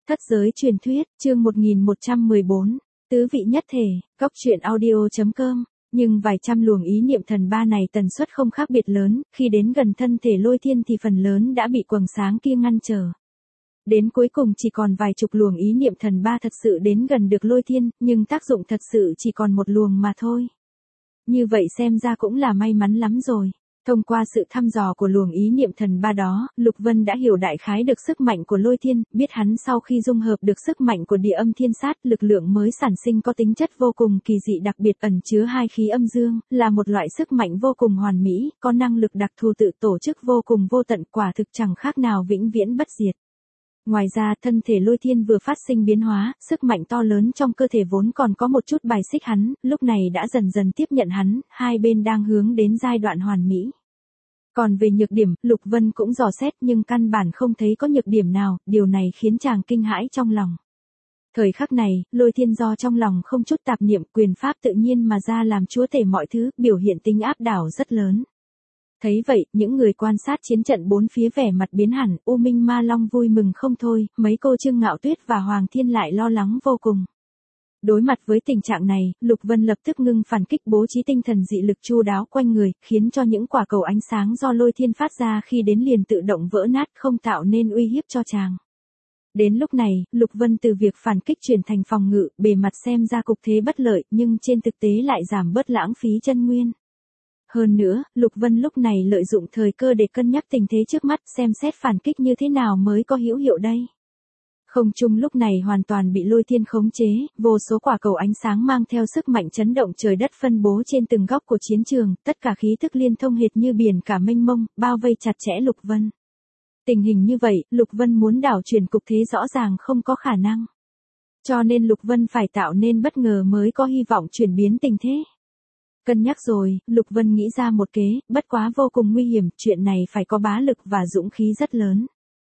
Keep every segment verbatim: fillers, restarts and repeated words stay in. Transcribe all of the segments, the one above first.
Thất giới truyền thuyết, chương một nghìn một trăm mười bốn, tứ vị nhất thể, góc truyện audio chấm com. Nhưng vài trăm luồng ý niệm thần ba này tần suất không khác biệt lớn, khi đến gần thân thể Lôi Thiên thì phần lớn đã bị quầng sáng kia ngăn trở. Đến cuối cùng chỉ còn vài chục luồng ý niệm thần ba thật sự đến gần được Lôi Thiên, nhưng tác dụng thật sự chỉ còn một luồng mà thôi. Như vậy xem ra cũng là may mắn lắm rồi. Thông qua sự thăm dò của luồng ý niệm thần ba đó, Lục Vân đã hiểu đại khái được sức mạnh của Lôi Thiên, biết hắn sau khi dung hợp được sức mạnh của địa âm thiên sát, lực lượng mới sản sinh có tính chất vô cùng kỳ dị đặc biệt ẩn chứa hai khí âm dương, là một loại sức mạnh vô cùng hoàn mỹ, có năng lực đặc thù tự tổ chức vô cùng vô tận, quả thực chẳng khác nào vĩnh viễn bất diệt. Ngoài ra, thân thể Lôi Thiên vừa phát sinh biến hóa, sức mạnh to lớn trong cơ thể vốn còn có một chút bài xích hắn, lúc này đã dần dần tiếp nhận hắn, hai bên đang hướng đến giai đoạn hoàn mỹ. Còn về nhược điểm, Lục Vân cũng dò xét nhưng căn bản không thấy có nhược điểm nào, điều này khiến chàng kinh hãi trong lòng. Thời khắc này, Lôi Thiên do trong lòng không chút tạp niệm, quyền pháp tự nhiên mà ra làm chúa tể mọi thứ, biểu hiện tính áp đảo rất lớn. Thấy vậy, những người quan sát chiến trận bốn phía vẻ mặt biến hẳn, U Minh Ma Long vui mừng không thôi, mấy cô Trương Ngạo Tuyết và Hoàng Thiên lại lo lắng vô cùng. Đối mặt với tình trạng này, Lục Vân lập tức ngưng phản kích, bố trí tinh thần dị lực chu đáo quanh người, khiến cho những quả cầu ánh sáng do Lôi Thiên phát ra khi đến liền tự động vỡ nát, không tạo nên uy hiếp cho chàng. Đến lúc này, Lục Vân từ việc phản kích chuyển thành phòng ngự, bề mặt xem ra cục thế bất lợi, nhưng trên thực tế lại giảm bớt lãng phí chân nguyên. Hơn nữa, Lục Vân lúc này lợi dụng thời cơ để cân nhắc tình thế trước mắt, xem xét phản kích như thế nào mới có hữu hiệu đây. Không trung lúc này hoàn toàn bị Lôi Thiên khống chế, vô số quả cầu ánh sáng mang theo sức mạnh chấn động trời đất phân bố trên từng góc của chiến trường, tất cả khí thức liên thông hệt như biển cả mênh mông, bao vây chặt chẽ Lục Vân. Tình hình như vậy, Lục Vân muốn đảo chuyển cục thế rõ ràng không có khả năng. Cho nên Lục Vân phải tạo nên bất ngờ mới có hy vọng chuyển biến tình thế. Cân nhắc rồi, Lục Vân nghĩ ra một kế, bất quá vô cùng nguy hiểm, chuyện này phải có bá lực và dũng khí rất lớn.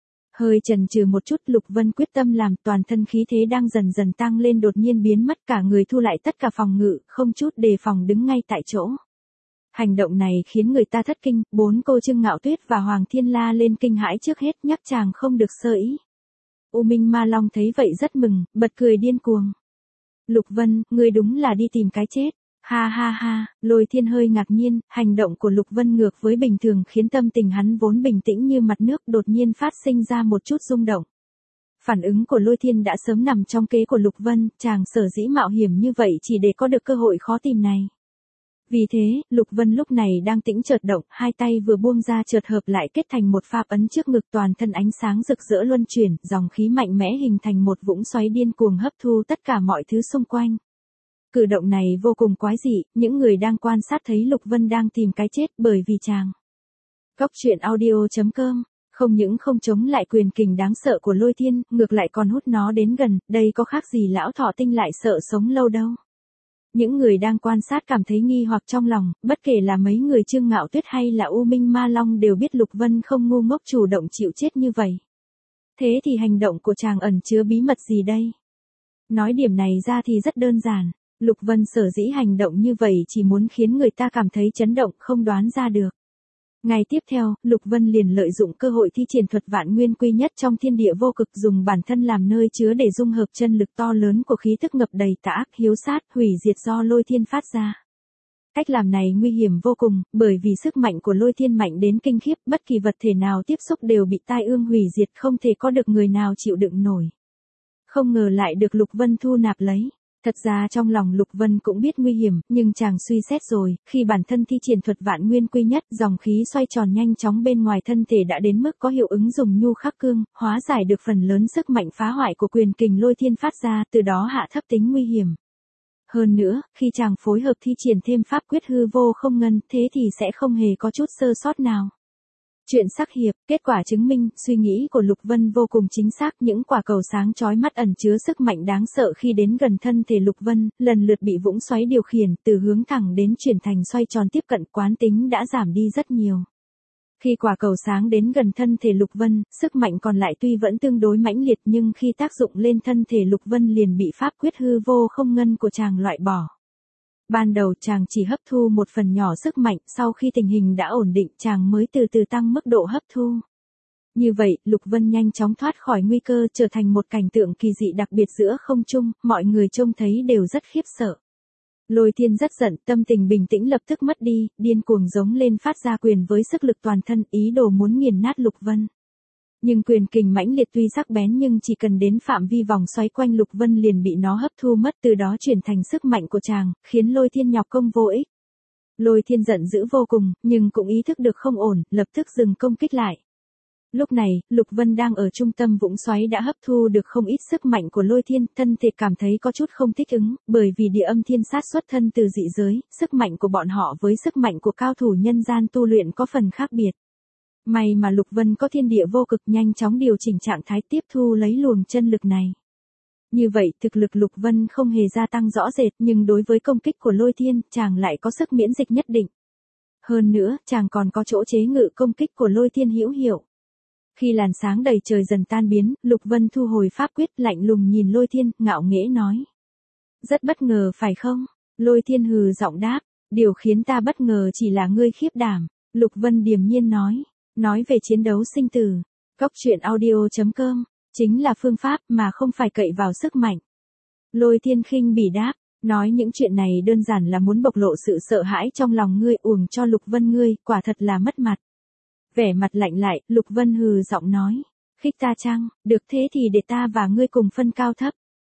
Hơi chần chừ một chút, Lục Vân quyết tâm làm, toàn thân khí thế đang dần dần tăng lên đột nhiên biến mất, cả người thu lại tất cả phòng ngự, không chút đề phòng đứng ngay tại chỗ. Hành động này khiến người ta thất kinh, bốn cô Trương Ngạo Tuyết và Hoàng Thiên la lên kinh hãi trước hết, nhắc chàng không được sơ ý. U Minh Ma Long thấy vậy rất mừng, bật cười điên cuồng. Lục Vân, ngươi đúng là đi tìm cái chết. Ha ha ha, Lôi Thiên hơi ngạc nhiên, hành động của Lục Vân ngược với bình thường khiến tâm tình hắn vốn bình tĩnh như mặt nước đột nhiên phát sinh ra một chút rung động. Phản ứng của Lôi Thiên đã sớm nằm trong kế của Lục Vân, chàng sở dĩ mạo hiểm như vậy chỉ để có được cơ hội khó tìm này. Vì thế, Lục Vân lúc này đang tĩnh chợt động, hai tay vừa buông ra chợt hợp lại kết thành một pháp ấn trước ngực, toàn thân ánh sáng rực rỡ luân chuyển, dòng khí mạnh mẽ hình thành một vũng xoáy điên cuồng hấp thu tất cả mọi thứ xung quanh. Cử động này vô cùng quái dị, những người đang quan sát thấy Lục Vân đang tìm cái chết bởi vì chàng. Góc truyện audio chấm com, không những không chống lại quyền kình đáng sợ của Lôi Thiên, ngược lại còn hút nó đến gần, đây có khác gì lão thọ tinh lại sợ sống lâu đâu. Những người đang quan sát cảm thấy nghi hoặc trong lòng, bất kể là mấy người Trương Ngạo Tuyết hay là U Minh Ma Long đều biết Lục Vân không ngu ngốc chủ động chịu chết như vậy. Thế thì hành động của chàng ẩn chứa bí mật gì đây? Nói điểm này ra thì rất đơn giản. Lục Vân sở dĩ hành động như vậy chỉ muốn khiến người ta cảm thấy chấn động, không đoán ra được. Ngày tiếp theo, Lục Vân liền lợi dụng cơ hội thi triển thuật vạn nguyên quy nhất trong thiên địa vô cực, dùng bản thân làm nơi chứa để dung hợp chân lực to lớn của khí thức ngập đầy tà ác, hiếu sát, hủy diệt do Lôi Thiên phát ra. Cách làm này nguy hiểm vô cùng, bởi vì sức mạnh của Lôi Thiên mạnh đến kinh khiếp, bất kỳ vật thể nào tiếp xúc đều bị tai ương hủy diệt, không thể có được người nào chịu đựng nổi. Không ngờ lại được Lục Vân thu nạp lấy. Thật ra trong lòng Lục Vân cũng biết nguy hiểm, nhưng chàng suy xét rồi, khi bản thân thi triển thuật vạn nguyên quy nhất, dòng khí xoay tròn nhanh chóng bên ngoài thân thể đã đến mức có hiệu ứng dùng nhu khắc cương, hóa giải được phần lớn sức mạnh phá hoại của quyền kình Lôi Thiên phát ra, từ đó hạ thấp tính nguy hiểm. Hơn nữa, khi chàng phối hợp thi triển thêm pháp quyết hư vô không ngân, thế thì sẽ không hề có chút sơ sót nào. Chuyện sắc hiệp, kết quả chứng minh, suy nghĩ của Lục Vân vô cùng chính xác, những quả cầu sáng chói mắt ẩn chứa sức mạnh đáng sợ khi đến gần thân thể Lục Vân, lần lượt bị vũng xoáy điều khiển, từ hướng thẳng đến chuyển thành xoay tròn tiếp cận, quán tính đã giảm đi rất nhiều. Khi quả cầu sáng đến gần thân thể Lục Vân, sức mạnh còn lại tuy vẫn tương đối mãnh liệt nhưng khi tác dụng lên thân thể Lục Vân liền bị pháp quyết hư vô không ngân của chàng loại bỏ. Ban đầu chàng chỉ hấp thu một phần nhỏ sức mạnh, sau khi tình hình đã ổn định chàng mới từ từ tăng mức độ hấp thu. Như vậy, Lục Vân nhanh chóng thoát khỏi nguy cơ, trở thành một cảnh tượng kỳ dị đặc biệt giữa không trung, mọi người trông thấy đều rất khiếp sợ. Lôi Thiên rất giận, tâm tình bình tĩnh lập tức mất đi, điên cuồng giống lên phát ra quyền với sức lực toàn thân, ý đồ muốn nghiền nát Lục Vân. Nhưng quyền kình mãnh liệt tuy sắc bén nhưng chỉ cần đến phạm vi vòng xoáy quanh Lục Vân liền bị nó hấp thu mất, từ đó chuyển thành sức mạnh của chàng, khiến Lôi Thiên nhọc công vô ích. Lôi Thiên giận dữ vô cùng, nhưng cũng ý thức được không ổn, lập tức dừng công kích lại. Lúc này, Lục Vân đang ở trung tâm vũng xoáy đã hấp thu được không ít sức mạnh của Lôi Thiên, thân thể cảm thấy có chút không thích ứng, bởi vì địa âm thiên sát xuất thân từ dị giới, sức mạnh của bọn họ với sức mạnh của cao thủ nhân gian tu luyện có phần khác biệt. May mà Lục Vân có thiên địa vô cực nhanh chóng điều chỉnh trạng thái tiếp thu lấy luồng chân lực này. Như vậy, thực lực Lục Vân không hề gia tăng rõ rệt, nhưng đối với công kích của Lôi Thiên, chàng lại có sức miễn dịch nhất định. Hơn nữa, chàng còn có chỗ chế ngự công kích của Lôi Thiên hữu hiệu. Khi làn sáng đầy trời dần tan biến, Lục Vân thu hồi pháp quyết, lạnh lùng nhìn Lôi Thiên, ngạo nghễ nói. Rất bất ngờ phải không? Lôi Thiên hừ giọng đáp, điều khiến ta bất ngờ chỉ là ngươi khiếp đảm. Lục Vân điềm nhiên nói, nói về chiến đấu sinh tử. Cốc truyện audio chấm com, chính là phương pháp mà không phải cậy vào sức mạnh. Lôi Thiên khinh bỉ đáp, nói những chuyện này đơn giản là muốn bộc lộ sự sợ hãi trong lòng ngươi, uổng cho Lục Vân ngươi, quả thật là mất mặt. Vẻ mặt lạnh lại, Lục Vân hừ giọng nói, khích ta chăng, được thế thì để ta và ngươi cùng phân cao thấp.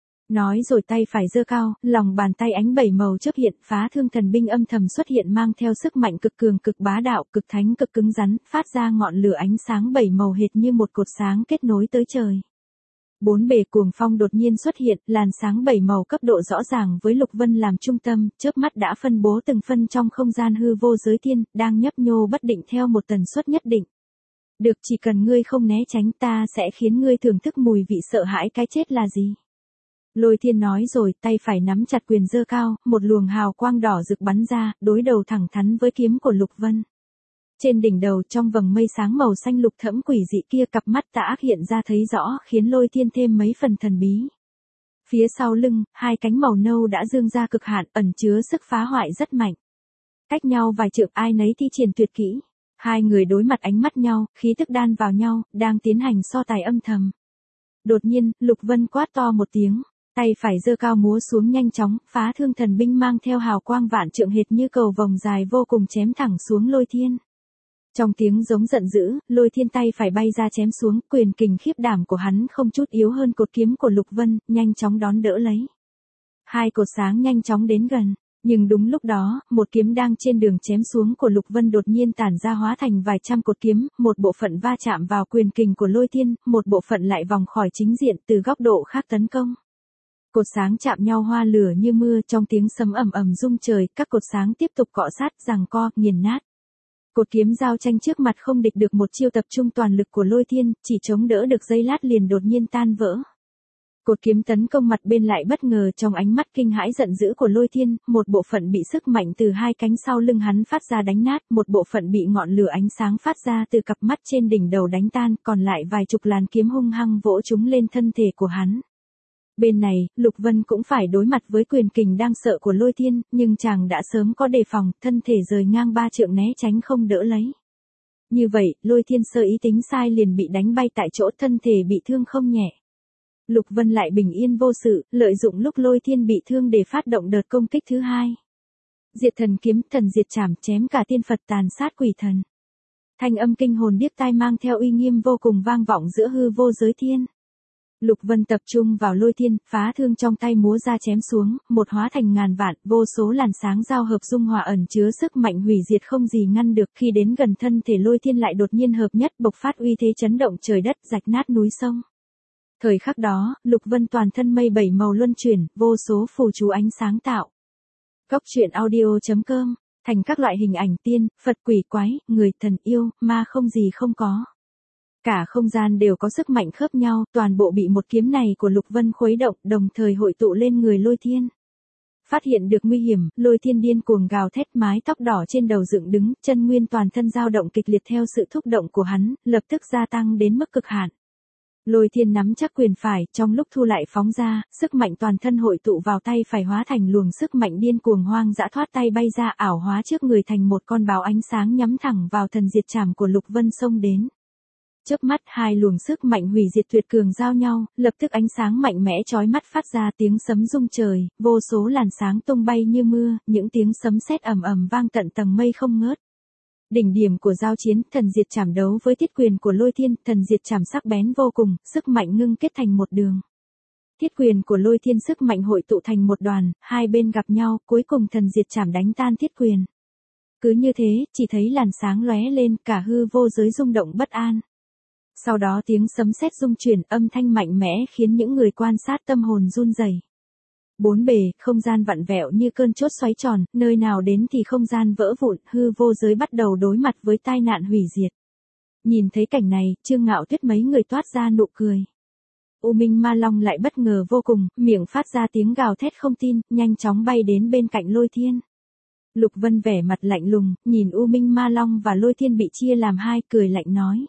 Nói rồi tay phải giơ cao, lòng bàn tay ánh bảy màu chớp hiện, phá thương thần binh âm thầm xuất hiện mang theo sức mạnh cực cường cực bá đạo, cực thánh cực cứng rắn, phát ra ngọn lửa ánh sáng bảy màu hệt như một cột sáng kết nối tới trời. Bốn bề cuồng phong đột nhiên xuất hiện, làn sáng bảy màu cấp độ rõ ràng với Lục Vân làm trung tâm, chớp mắt đã phân bố từng phân trong không gian hư vô giới thiên, đang nhấp nhô bất định theo một tần suất nhất định. Được, chỉ cần ngươi không né tránh ta sẽ khiến ngươi thưởng thức mùi vị sợ hãi cái chết là gì. Lôi Thiên nói rồi, tay phải nắm chặt quyền giơ cao, một luồng hào quang đỏ rực bắn ra, đối đầu thẳng thắn với kiếm của Lục Vân. Trên đỉnh đầu trong vầng mây sáng màu xanh lục thẫm quỷ dị kia, cặp mắt tà ác hiện ra thấy rõ, khiến Lôi Thiên thêm mấy phần thần bí. Phía sau lưng, hai cánh màu nâu đã dương ra cực hạn, ẩn chứa sức phá hoại rất mạnh. Cách nhau vài trượng, ai nấy thi triển tuyệt kỹ. Hai người đối mặt ánh mắt nhau, khí tức đan vào nhau, đang tiến hành so tài âm thầm. Đột nhiên, Lục Vân quát to một tiếng, tay phải giơ cao múa xuống nhanh chóng, phá thương thần binh mang theo hào quang vạn trượng hệt như cầu vồng dài vô cùng chém thẳng xuống Lôi Thiên. Trong tiếng giống giận dữ, Lôi Thiên tay phải bay ra chém xuống, quyền kình khiếp đảm của hắn không chút yếu hơn cột kiếm của Lục Vân, nhanh chóng đón đỡ lấy. Hai cột sáng nhanh chóng đến gần, nhưng đúng lúc đó, một kiếm đang trên đường chém xuống của Lục Vân đột nhiên tản ra hóa thành vài trăm cột kiếm, một bộ phận va chạm vào quyền kình của Lôi Thiên, một bộ phận lại vòng khỏi chính diện từ góc độ khác tấn công. Cột sáng chạm nhau hoa lửa như mưa, trong tiếng sấm ầm ầm rung trời, các cột sáng tiếp tục cọ sát, giằng co, nghiền nát. Cột kiếm giao tranh trước mặt không địch được một chiêu tập trung toàn lực của Lôi Thiên, chỉ chống đỡ được giây lát liền đột nhiên tan vỡ. Cột kiếm tấn công mặt bên lại bất ngờ trong ánh mắt kinh hãi giận dữ của Lôi Thiên, một bộ phận bị sức mạnh từ hai cánh sau lưng hắn phát ra đánh nát, một bộ phận bị ngọn lửa ánh sáng phát ra từ cặp mắt trên đỉnh đầu đánh tan, còn lại vài chục làn kiếm hung hăng vỗ chúng lên thân thể của hắn. Bên này, Lục Vân cũng phải đối mặt với quyền kình đang sợ của Lôi Thiên, nhưng chàng đã sớm có đề phòng, thân thể rời ngang ba trượng né tránh không đỡ lấy. Như vậy, Lôi Thiên sơ ý tính sai liền bị đánh bay tại chỗ, thân thể bị thương không nhẹ. Lục Vân lại bình yên vô sự, lợi dụng lúc Lôi Thiên bị thương để phát động đợt công kích thứ hai. Diệt thần kiếm, thần diệt trảm, chém cả tiên Phật, tàn sát quỷ thần. Thanh âm kinh hồn điếc tai mang theo uy nghiêm vô cùng vang vọng giữa hư vô giới thiên. Lục Vân tập trung vào Lôi Thiên, phá thương trong tay múa ra chém xuống, một hóa thành ngàn vạn, vô số làn sáng giao hợp dung hòa ẩn chứa sức mạnh hủy diệt không gì ngăn được, khi đến gần thân thể Lôi Thiên lại đột nhiên hợp nhất bộc phát uy thế chấn động trời đất, rạch nát núi sông. Thời khắc đó, Lục Vân toàn thân mây bảy màu luân chuyển, vô số phù chú ánh sáng tạo. Cốc truyện audio chấm com, thành các loại hình ảnh tiên, Phật quỷ quái, người, thần yêu, ma không gì không có. Cả không gian đều có sức mạnh khớp nhau, toàn bộ bị một kiếm này của Lục Vân khuấy động, đồng thời hội tụ lên người Lôi Thiên. Phát hiện được nguy hiểm, Lôi Thiên điên cuồng gào thét, mái tóc đỏ trên đầu dựng đứng, chân nguyên toàn thân dao động kịch liệt theo sự thúc động của hắn, lập tức gia tăng đến mức cực hạn. Lôi Thiên nắm chắc quyền phải, trong lúc thu lại phóng ra, sức mạnh toàn thân hội tụ vào tay phải hóa thành luồng sức mạnh điên cuồng hoang dã thoát tay bay ra, ảo hóa trước người thành một con báo ánh sáng nhắm thẳng vào thần diệt trảm của Lục Vân xông đến. Chớp mắt hai luồng sức mạnh hủy diệt tuyệt cường giao nhau, lập tức ánh sáng mạnh mẽ chói mắt phát ra tiếng sấm rung trời, vô số làn sáng tung bay như mưa, những tiếng sấm sét ầm ầm vang tận tầng mây không ngớt. Đỉnh điểm của giao chiến, thần diệt chảm đấu với thiết quyền của lôi thiên, thần diệt chảm sắc bén vô cùng, sức mạnh ngưng kết thành một đường. Thiết quyền của lôi thiên sức mạnh hội tụ thành một đoàn, hai bên gặp nhau, cuối cùng thần diệt chảm đánh tan thiết quyền. Cứ như thế, chỉ thấy làn sáng lóe lên, cả hư vô giới rung động bất an. Sau đó tiếng sấm sét rung chuyển, âm thanh mạnh mẽ khiến những người quan sát tâm hồn run rẩy. Bốn bề, không gian vặn vẹo như cơn chốt xoáy tròn, nơi nào đến thì không gian vỡ vụn, hư vô giới bắt đầu đối mặt với tai nạn hủy diệt. Nhìn thấy cảnh này, Trương Ngạo Tuyết mấy người toát ra nụ cười. U Minh Ma Long lại bất ngờ vô cùng, miệng phát ra tiếng gào thét không tin, nhanh chóng bay đến bên cạnh Lôi Thiên. Lục Vân vẻ mặt lạnh lùng, nhìn U Minh Ma Long và Lôi Thiên bị chia làm hai, cười lạnh nói.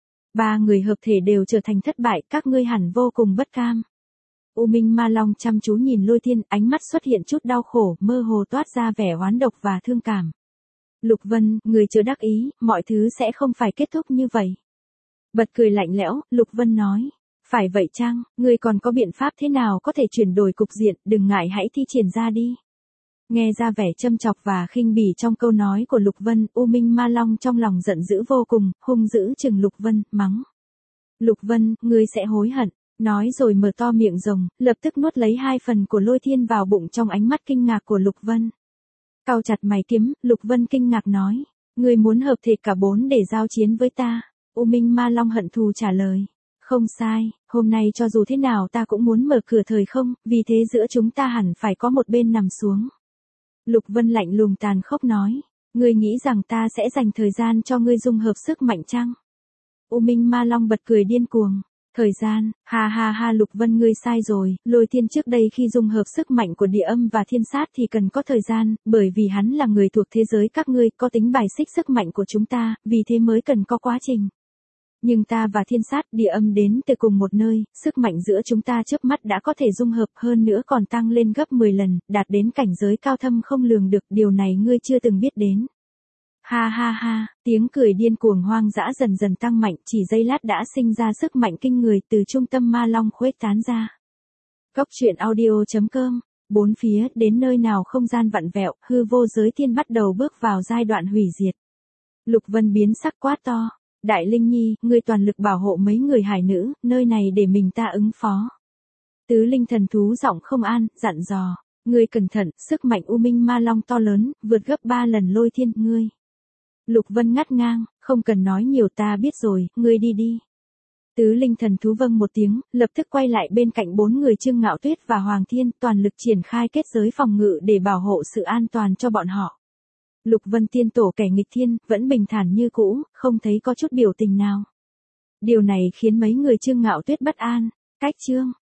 Ba người hợp thể đều trở thành thất bại, các ngươi hẳn vô cùng bất cam. U Minh Ma Long chăm chú nhìn Lôi Thiên, ánh mắt xuất hiện chút đau khổ, mơ hồ toát ra vẻ oán độc và thương cảm. Lục Vân, người chưa đắc ý, mọi thứ sẽ không phải kết thúc như vậy. Bật cười lạnh lẽo, Lục Vân nói. Phải vậy chăng, ngươi còn có biện pháp thế nào có thể chuyển đổi cục diện, đừng ngại hãy thi triển ra đi. Nghe ra vẻ châm chọc và khinh bỉ trong câu nói của Lục Vân, U Minh Ma Long trong lòng giận dữ vô cùng, hung dữ chừng Lục Vân, mắng. Lục Vân, ngươi sẽ hối hận, nói rồi mở to miệng rồng, lập tức nuốt lấy hai phần của Lôi Thiên vào bụng trong ánh mắt kinh ngạc của Lục Vân. Cau chặt mày kiếm, Lục Vân kinh ngạc nói, ngươi muốn hợp thể cả bốn để giao chiến với ta. U Minh Ma Long hận thù trả lời. Không sai, hôm nay cho dù thế nào ta cũng muốn mở cửa thời không, vì thế giữa chúng ta hẳn phải có một bên nằm xuống. Lục Vân lạnh lùng tàn khốc nói, ngươi nghĩ rằng ta sẽ dành thời gian cho ngươi dung hợp sức mạnh chăng? U Minh Ma Long bật cười điên cuồng. Thời gian, ha ha ha Lục Vân ngươi sai rồi, Lôi Thiên trước đây khi dung hợp sức mạnh của địa âm và thiên sát thì cần có thời gian, bởi vì hắn là người thuộc thế giới các ngươi, có tính bài xích sức mạnh của chúng ta, vì thế mới cần có quá trình. Nhưng ta và thiên sát địa âm đến từ cùng một nơi, sức mạnh giữa chúng ta chớp mắt đã có thể dung hợp hơn nữa còn tăng lên gấp mười lần, đạt đến cảnh giới cao thâm không lường được, điều này ngươi chưa từng biết đến. Ha ha ha, tiếng cười điên cuồng hoang dã dần dần tăng mạnh, chỉ giây lát đã sinh ra sức mạnh kinh người từ trung tâm Ma Long khuếch tán ra. Góc truyện audio chấm com, bốn phía, đến nơi nào không gian vặn vẹo, hư vô giới thiên bắt đầu bước vào giai đoạn hủy diệt. Lục Vân biến sắc quát to. Đại Linh Nhi, ngươi toàn lực bảo hộ mấy người hải nữ, nơi này để mình ta ứng phó. Tứ Linh thần thú giọng không an, dặn dò. Ngươi cẩn thận, sức mạnh U Minh Ma Long to lớn, vượt gấp ba lần Lôi Thiên, ngươi. Lục Vân ngắt ngang, không cần nói nhiều ta biết rồi, ngươi đi đi. Tứ Linh thần thú vâng một tiếng, lập tức quay lại bên cạnh bốn người Trương Ngạo Tuyết và Hoàng Thiên, toàn lực triển khai kết giới phòng ngự để bảo hộ sự an toàn cho bọn họ. Lục Vân tiên tổ kẻ nghịch thiên, vẫn bình thản như cũ, không thấy có chút biểu tình nào. Điều này khiến mấy người Trương Ngạo Tuyết bất an. Cách chương